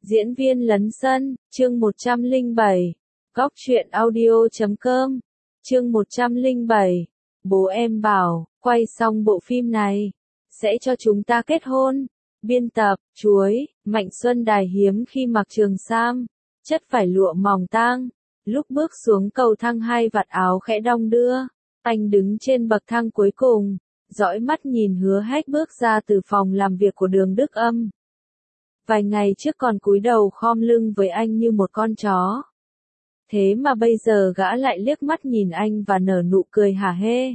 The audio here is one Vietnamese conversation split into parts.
Diễn viên lấn sân, chương 107. Góc truyện audio.com. Chương 107. Bố em bảo, quay xong bộ phim này, sẽ cho chúng ta kết hôn. Biên tập, chuối, Mạnh Xuân Đài hiếm khi mặc trường sam, chất vải lụa mỏng tang. Lúc bước xuống cầu thang hai vạt áo khẽ đong đưa. Anh đứng trên bậc thang cuối cùng, dõi mắt nhìn Hứa Hách bước ra từ phòng làm việc của Đường Đức Âm. Vài ngày trước còn cúi đầu khom lưng với anh như một con chó. Thế mà bây giờ gã lại liếc mắt nhìn anh và nở nụ cười hả hê.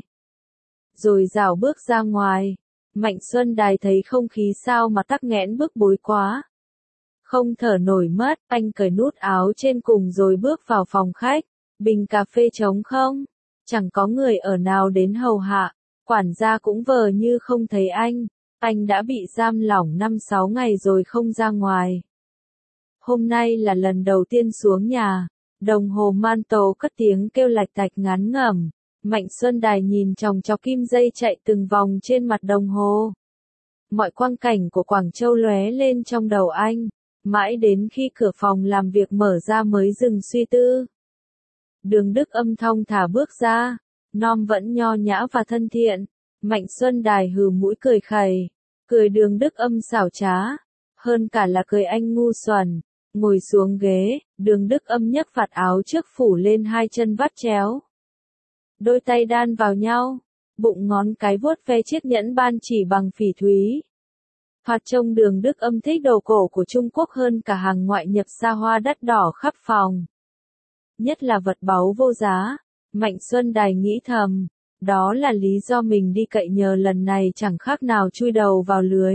Rồi rảo bước ra ngoài. Mạnh Xuân Đài thấy không khí sao mà tắc nghẽn bức bối quá. Không thở nổi mất, anh cởi nút áo trên cùng rồi bước vào phòng khách. Bình cà phê trống không, chẳng có người ở nào đến hầu hạ. Quản gia cũng vờ như không thấy anh. Anh đã bị giam lỏng 5-6 ngày rồi không ra ngoài. Hôm nay là lần đầu tiên xuống nhà. Đồng hồ manto cất tiếng kêu lạch tạch ngắn ngẩm. Mạnh Xuân Đài nhìn chòng chọc kim dây chạy từng vòng trên mặt đồng hồ. Mọi quang cảnh của Quảng Châu lóe lên trong đầu anh. Mãi đến khi cửa phòng làm việc mở ra mới dừng suy tư. Đường Đức Âm thong thả bước ra. Nom vẫn nho nhã và thân thiện. Mạnh Xuân Đài hừ mũi cười khẩy. Cười Đường Đức Âm xảo trá. Hơn cả là cười anh ngu xuẩn. Ngồi xuống ghế, Đường Đức Âm nhấc vạt áo trước phủ lên hai chân vắt chéo. Đôi tay đan vào nhau. Bụng ngón cái vuốt ve chiếc nhẫn ban chỉ bằng phỉ thúy. Thoạt trông Đường Đức Âm thích đồ cổ của Trung Quốc hơn cả hàng ngoại nhập xa hoa đắt đỏ khắp phòng. Nhất là vật báu vô giá. Mạnh Xuân Đài nghĩ thầm. Đó là lý do mình đi cậy nhờ lần này chẳng khác nào chui đầu vào lưới.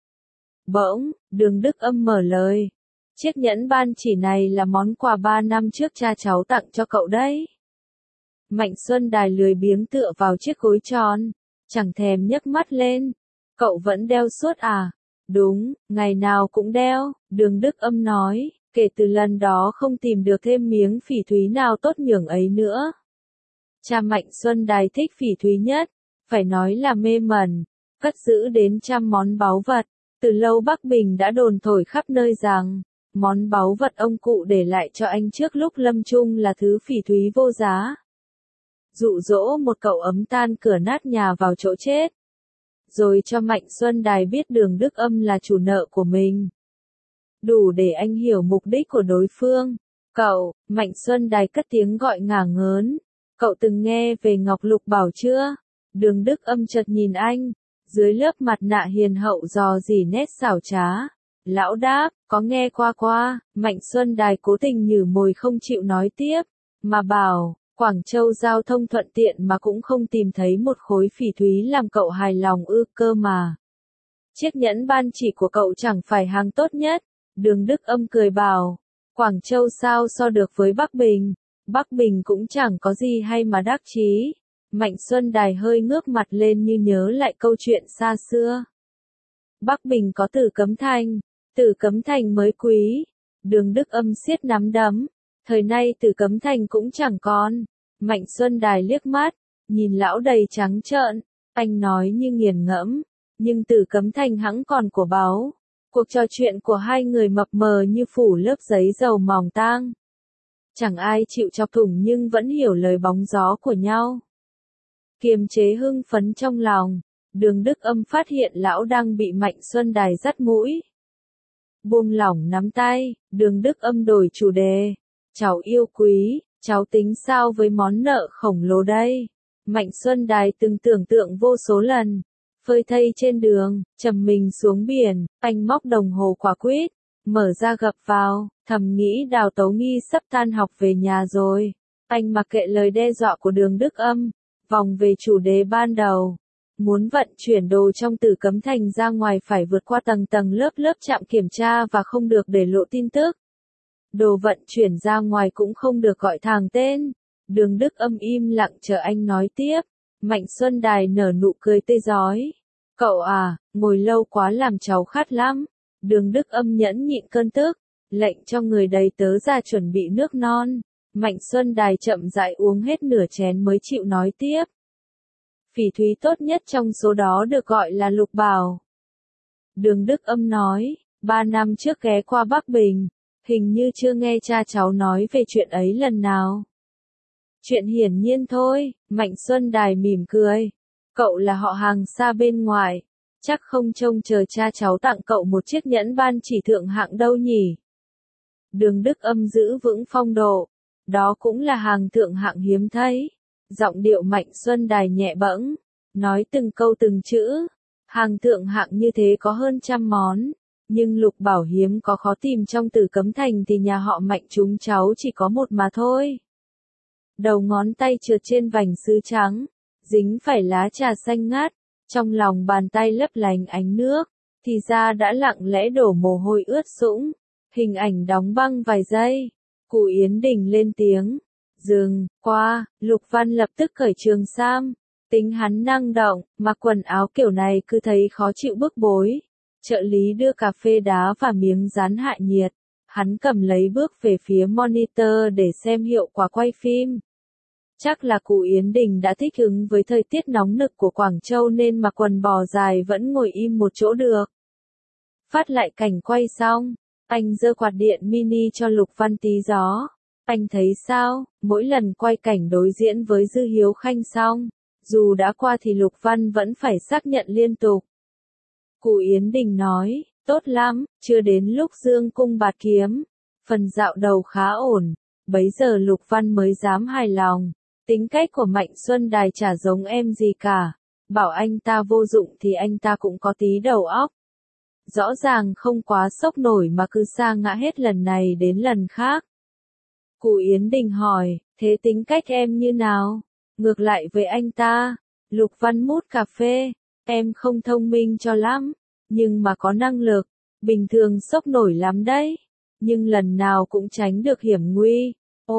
Bỗng, Đường Đức Âm mở lời. Chiếc nhẫn ban chỉ này là món quà 3 năm trước cha cháu tặng cho cậu đấy. Mạnh Xuân Đài lười biếng tựa vào chiếc gối tròn. Chẳng thèm nhấc mắt lên. Cậu vẫn đeo suốt à? Đúng, ngày nào cũng đeo, Đường Đức Âm nói. Kể từ lần đó không tìm được thêm miếng phỉ thúy nào tốt nhường ấy nữa. Cha Mạnh Xuân Đài thích phỉ thúy nhất, phải nói là mê mẩn, cất giữ đến trăm món báu vật. Từ lâu Bắc Bình đã đồn thổi khắp nơi rằng, món báu vật ông cụ để lại cho anh trước lúc lâm chung là thứ phỉ thúy vô giá. Dụ dỗ một cậu ấm tan cửa nát nhà vào chỗ chết. Rồi cho Mạnh Xuân Đài biết Đường Đức Âm là chủ nợ của mình. Đủ để anh hiểu mục đích của đối phương. Cậu, Mạnh Xuân Đài cất tiếng gọi ngả ngớn. Cậu từng nghe về Ngọc Lục Bảo chưa? Đường Đức Âm chợt nhìn anh. Dưới lớp mặt nạ hiền hậu dò dỉ nét xảo trá. Lão đáp, có nghe qua. Mạnh Xuân Đài cố tình nhử mồi không chịu nói tiếp. Mà bảo, Quảng Châu giao thông thuận tiện mà cũng không tìm thấy một khối phỉ thúy làm cậu hài lòng cơ mà. Chiếc nhẫn ban chỉ của cậu chẳng phải hàng tốt nhất. Đường Đức Âm cười bảo, Quảng Châu sao so được với Bắc Bình. Bắc Bình cũng chẳng có gì hay mà đắc chí. Mạnh Xuân Đài hơi ngước mặt lên như nhớ lại câu chuyện xa xưa. Bắc Bình có Tử Cấm Thành. Tử Cấm Thành mới quý. Đường Đức Âm siết nắm đấm. Thời nay Tử Cấm Thành cũng chẳng còn. Mạnh Xuân Đài liếc mắt. Nhìn lão đầy trắng trợn. Anh nói như nghiền ngẫm. Nhưng Tử Cấm Thành hẵng còn của báu. Cuộc trò chuyện của hai người mập mờ như phủ lớp giấy dầu mỏng tang. Chẳng ai chịu chọc thủng nhưng vẫn hiểu lời bóng gió của nhau. Kiềm chế hưng phấn trong lòng, Đường Đức Âm phát hiện lão đang bị Mạnh Xuân Đài dắt mũi. Buông lỏng nắm tay, Đường Đức Âm đổi chủ đề. Cháu yêu quý, cháu tính sao với món nợ khổng lồ đây? Mạnh Xuân Đài từng tưởng tượng vô số lần. Phơi thây trên đường, trầm mình xuống biển, anh móc đồng hồ quả quýt, mở ra gập vào, thầm nghĩ Đào Tấu Nghi sắp tan học về nhà rồi. Anh mặc kệ lời đe dọa của Đường Đức Âm, vòng về chủ đề ban đầu. Muốn vận chuyển đồ trong Tử Cấm Thành ra ngoài phải vượt qua tầng lớp trạm kiểm tra và không được để lộ tin tức. Đồ vận chuyển ra ngoài cũng không được gọi thẳng tên. Đường Đức Âm im lặng chờ anh nói tiếp. Mạnh Xuân Đài nở nụ cười tươi rói. Cậu à, ngồi lâu quá làm cháu khát lắm. Đường Đức Âm nhẫn nhịn cơn tức, lệnh cho người đầy tớ ra chuẩn bị nước non. Mạnh Xuân Đài chậm rãi uống hết nửa chén mới chịu nói tiếp. Phỉ thúy tốt nhất trong số đó được gọi là lục bảo. Đường Đức Âm nói, 3 năm trước ghé qua Bắc Bình, hình như chưa nghe cha cháu nói về chuyện ấy lần nào. Chuyện hiển nhiên thôi, Mạnh Xuân Đài mỉm cười. Cậu là họ hàng xa bên ngoài, chắc không trông chờ cha cháu tặng cậu một chiếc nhẫn ban chỉ thượng hạng đâu nhỉ. Đường Đức Âm giữ vững phong độ, đó cũng là hàng thượng hạng hiếm thấy. Giọng điệu Mạnh Xuân Đài nhẹ bẫng, nói từng câu từng chữ. Hàng thượng hạng như thế có hơn trăm món, nhưng Lục Bảo hiếm có khó tìm trong Tử Cấm Thành thì nhà họ Mạnh chúng cháu chỉ có một mà thôi. Đầu ngón tay trượt trên vành sứ trắng, dính phải lá trà xanh ngát, trong lòng bàn tay lấp lánh ánh nước, thì ra đã lặng lẽ đổ mồ hôi ướt sũng. Hình ảnh đóng băng vài giây, Cụ Yến Đình lên tiếng, dừng, qua, Lục Văn lập tức cởi trường sam, tính hắn năng động, mặc quần áo kiểu này cứ thấy khó chịu bức bối. Trợ lý đưa cà phê đá và miếng rán hạ nhiệt, hắn cầm lấy bước về phía monitor để xem hiệu quả quay phim. Chắc là Cụ Yến Đình đã thích ứng với thời tiết nóng nực của Quảng Châu nên mặc quần bò dài vẫn ngồi im một chỗ được. Phát lại cảnh quay xong, anh giơ quạt điện mini cho Lục Văn tí gió. Anh thấy sao, mỗi lần quay cảnh đối diễn với Dư Hiếu Khanh xong, dù đã qua thì Lục Văn vẫn phải xác nhận liên tục. Cụ Yến Đình nói, tốt lắm, chưa đến lúc dương cung bạt kiếm. Phần dạo đầu khá ổn, bấy giờ Lục Văn mới dám hài lòng. Tính cách của Mạnh Xuân Đài chả giống em gì cả. Bảo anh ta vô dụng thì anh ta cũng có tí đầu óc. Rõ ràng không quá sốc nổi mà cứ sa ngã hết lần này đến lần khác. Cụ Yến Đình hỏi, thế tính cách em như nào? Ngược lại với anh ta, Lục Văn mút cà phê, em không thông minh cho lắm, nhưng mà có năng lực, bình thường sốc nổi lắm đấy, nhưng lần nào cũng tránh được hiểm nguy.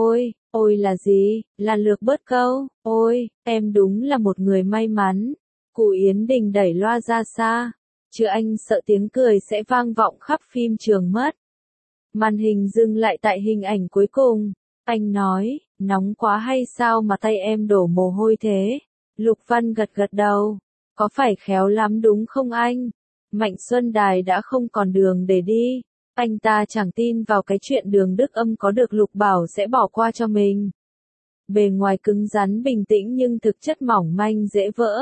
Ôi là gì, là lược bớt câu, ôi, em đúng là một người may mắn. Cụ Yến Đình đẩy loa ra xa, chứ anh sợ tiếng cười sẽ vang vọng khắp phim trường mất. Màn hình dừng lại tại hình ảnh cuối cùng, anh nói, nóng quá hay sao mà tay em đổ mồ hôi thế? Lục Văn gật gật đầu, có phải khéo lắm đúng không anh? Mạnh Xuân Đài đã không còn đường để đi. Anh ta chẳng tin vào cái chuyện Đường Đức Âm có được Lục Bảo sẽ bỏ qua cho mình. Bề ngoài cứng rắn bình tĩnh nhưng thực chất mỏng manh dễ vỡ.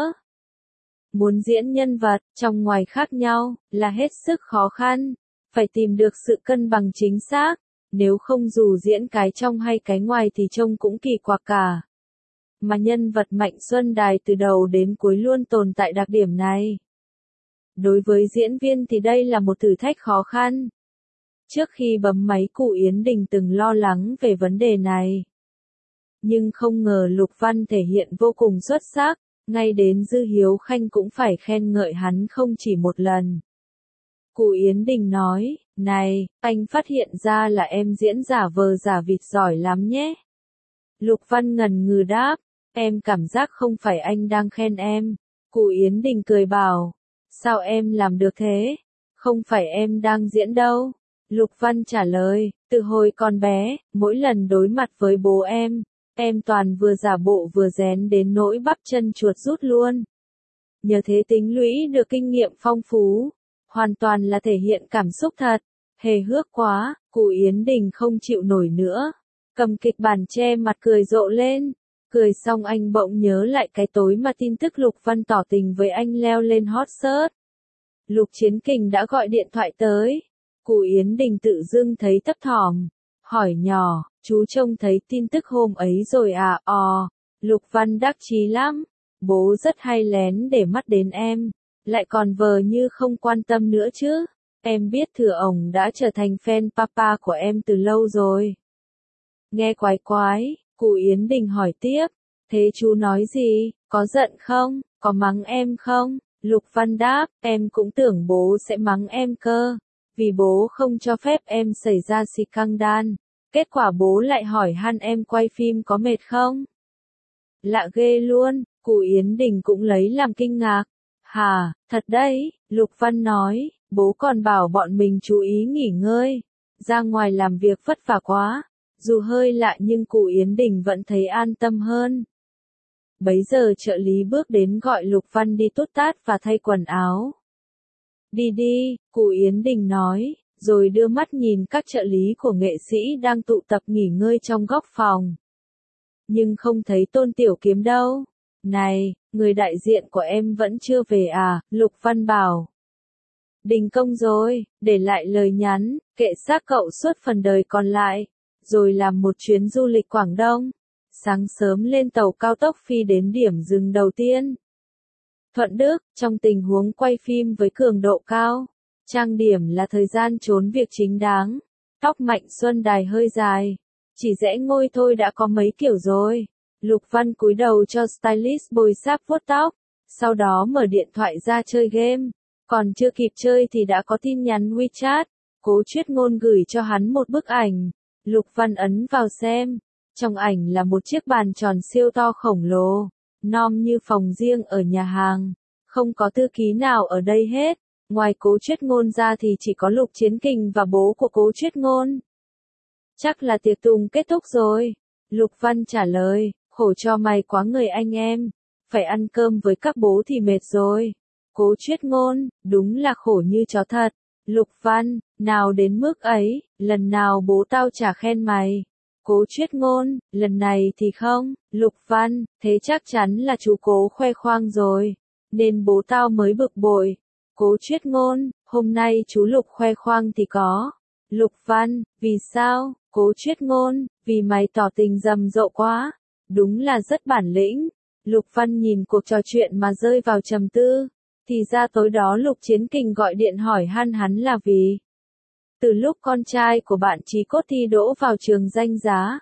Muốn diễn nhân vật trong ngoài khác nhau là hết sức khó khăn, phải tìm được sự cân bằng chính xác, nếu không dù diễn cái trong hay cái ngoài thì trông cũng kỳ quặc cả. Mà nhân vật Mạnh Xuân Đài từ đầu đến cuối luôn tồn tại đặc điểm này. Đối với diễn viên thì đây là một thử thách khó khăn. Trước khi bấm máy Cụ Yến Đình từng lo lắng về vấn đề này. Nhưng không ngờ Lục Văn thể hiện vô cùng xuất sắc, ngay đến Dư Hiếu Khanh cũng phải khen ngợi hắn không chỉ một lần. Cụ Yến Đình nói, này, anh phát hiện ra là em diễn giả vờ giả vịt giỏi lắm nhé. Lục Văn ngần ngừ đáp, em cảm giác không phải anh đang khen em. Cụ Yến Đình cười bảo, sao em làm được thế? Không phải em đang diễn đâu. Lục Văn trả lời, từ hồi còn bé, mỗi lần đối mặt với bố em toàn vừa giả bộ vừa rén đến nỗi bắp chân chuột rút luôn. Nhờ thế tính lũy được kinh nghiệm phong phú, hoàn toàn là thể hiện cảm xúc thật, hề hước quá, Cụ Yến Đình không chịu nổi nữa, cầm kịch bản che mặt cười rộ lên, cười xong anh bỗng nhớ lại cái tối mà tin tức Lục Văn tỏ tình với anh leo lên hot search. Lục Chiến Kình đã gọi điện thoại tới, Cụ Yến Đình tự dưng thấy thấp thỏm, hỏi nhỏ, chú trông thấy tin tức hôm ấy rồi à? Lục Văn đắc chí lắm, bố rất hay lén để mắt đến em, lại còn vờ như không quan tâm nữa chứ. Em biết Thừa ổng đã trở thành fan papa của em từ lâu rồi. Nghe quái quái, Cụ Yến Đình hỏi tiếp, thế chú nói gì, có giận không, có mắng em không? Lục Văn đáp, em cũng tưởng bố sẽ mắng em cơ, vì bố không cho phép em xảy ra scandal. Kết quả bố lại hỏi han em quay phim có mệt không? Lạ ghê luôn, Cụ Yến Đình cũng lấy làm kinh ngạc. Hà, thật đấy, Lục Văn nói, bố còn bảo bọn mình chú ý nghỉ ngơi, ra ngoài làm việc vất vả quá. Dù hơi lạ nhưng Cụ Yến Đình vẫn thấy an tâm hơn. Bấy giờ trợ lý bước đến gọi Lục Văn đi tút tát và thay quần áo. Đi đi, cụ Yến Đình nói, rồi đưa mắt nhìn các trợ lý của nghệ sĩ đang tụ tập nghỉ ngơi trong góc phòng. Nhưng không thấy Tôn Tiểu Kiếm đâu. Này, người đại diện của em vẫn chưa về à, Lục Văn bảo. Đình công rồi, để lại lời nhắn, kệ xác cậu suốt phần đời còn lại, rồi làm một chuyến du lịch Quảng Đông. Sáng sớm lên tàu cao tốc phi đến điểm dừng đầu tiên. Thuận Đức, trong tình huống quay phim với cường độ cao, trang điểm là thời gian trốn việc chính đáng. Tóc Mạnh Xuân Đài hơi dài, chỉ rẽ ngôi thôi đã có mấy kiểu rồi. Lục Văn cúi đầu cho stylist bôi sáp vuốt tóc, sau đó mở điện thoại ra chơi game. Còn chưa kịp chơi thì đã có tin nhắn WeChat. Cố Chuyết Ngôn gửi cho hắn một bức ảnh. Lục Văn ấn vào xem. Trong ảnh là một chiếc bàn tròn siêu to khổng lồ, nom như phòng riêng ở nhà hàng. Không có thư ký nào ở đây hết. Ngoài Cố Chuyết Ngôn ra thì chỉ có Lục Chiến Kình và bố của Cố Chuyết Ngôn. Chắc là tiệc tùng kết thúc rồi. Lục Văn trả lời, khổ cho mày quá người anh em. Phải ăn cơm với các bố thì mệt rồi. Cố Chuyết Ngôn, đúng là khổ như chó thật. Lục Văn, nào đến mức ấy, lần nào bố tao chả khen mày. Cố Chuyết Ngôn, lần này thì không. Lục Văn, thế chắc chắn là chú Cố khoe khoang rồi, nên bố tao mới bực bội. Cố Chuyết Ngôn, hôm nay chú Lục khoe khoang thì có. Lục Văn, vì sao? Cố Chuyết Ngôn, vì mày tỏ tình rầm rộ quá. Đúng là rất bản lĩnh. Lục Văn nhìn cuộc trò chuyện mà rơi vào trầm tư. Thì ra tối đó Lục Chiến Kình gọi điện hỏi han hắn là vì từ lúc con trai của bạn Chí Cốt thi đỗ vào trường danh giá,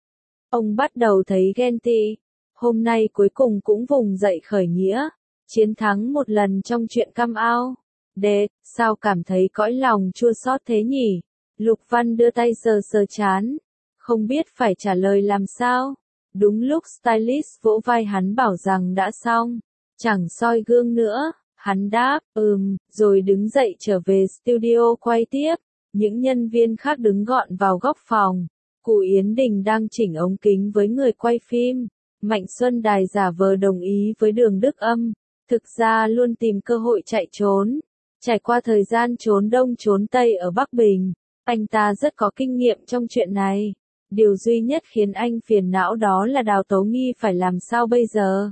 ông bắt đầu thấy ghen tị. Hôm nay cuối cùng cũng vùng dậy khởi nghĩa, chiến thắng một lần trong chuyện cam ao. Đệ, sao cảm thấy cõi lòng chua xót thế nhỉ? Lục Văn đưa tay sờ sờ trán, không biết phải trả lời làm sao. Đúng lúc stylist vỗ vai hắn bảo rằng đã xong, chẳng soi gương nữa. Hắn đáp, rồi đứng dậy trở về studio quay tiếp. Những nhân viên khác đứng gọn vào góc phòng. Cụ Yến Đình đang chỉnh ống kính với người quay phim. Mạnh Xuân Đài giả vờ đồng ý với Đường Đức Âm. Thực ra luôn tìm cơ hội chạy trốn. Trải qua thời gian trốn Đông trốn Tây ở Bắc Bình, anh ta rất có kinh nghiệm trong chuyện này. Điều duy nhất khiến anh phiền não đó là Đào Tố Nghi phải làm sao bây giờ.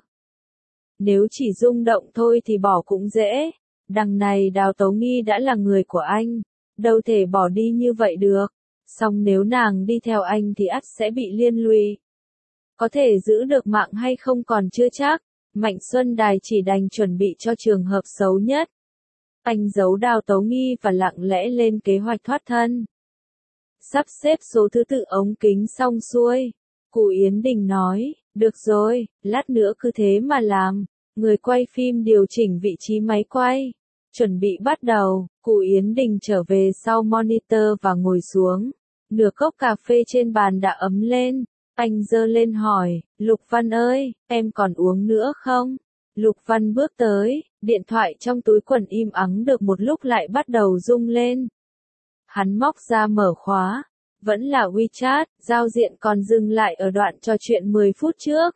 Nếu chỉ rung động thôi thì bỏ cũng dễ. Đằng này Đào Tố Nghi đã là người của anh, đâu thể bỏ đi như vậy được. Song nếu nàng đi theo anh thì ắt sẽ bị liên lụy. Có thể giữ được mạng hay không còn chưa chắc. Mạnh Xuân Đài chỉ đành chuẩn bị cho trường hợp xấu nhất. Anh giấu Đào Tố Nghi và lặng lẽ lên kế hoạch thoát thân. Sắp xếp số thứ tự ống kính xong xuôi, cụ Yến Đình nói, được rồi, lát nữa cứ thế mà làm. Người quay phim điều chỉnh vị trí máy quay. Chuẩn bị bắt đầu, cụ Yến Đình trở về sau monitor và ngồi xuống. Nửa cốc cà phê trên bàn đã ấm lên. Anh giơ lên hỏi, Lục Văn ơi, em còn uống nữa không? Lục Văn bước tới, điện thoại trong túi quần im ắng được một lúc lại bắt đầu rung lên. Hắn móc ra mở khóa. Vẫn là WeChat, giao diện còn dừng lại ở đoạn trò chuyện 10 phút trước.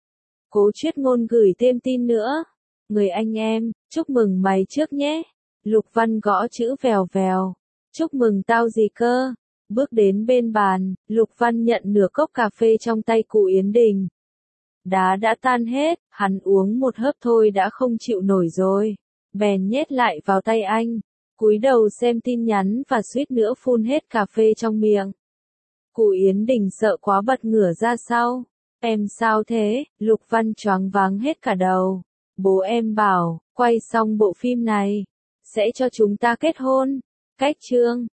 Cố Chuyết Ngôn gửi thêm tin nữa. Người anh em, chúc mừng mày trước nhé. Lục Văn gõ chữ vèo vèo. Chúc mừng tao gì cơ? Bước đến bên bàn, Lục Văn nhận nửa cốc cà phê trong tay cụ Yến Đình. Đá đã tan hết, hắn uống một hớp thôi đã không chịu nổi rồi. Bèn nhét lại vào tay anh. Cúi đầu xem tin nhắn và suýt nữa phun hết cà phê trong miệng. Cụ Yến Đình sợ quá bật ngửa ra sau. Em sao thế? Lục Văn choáng váng hết cả đầu. Bố em bảo, quay xong bộ phim này, sẽ cho chúng ta kết hôn. Cách chương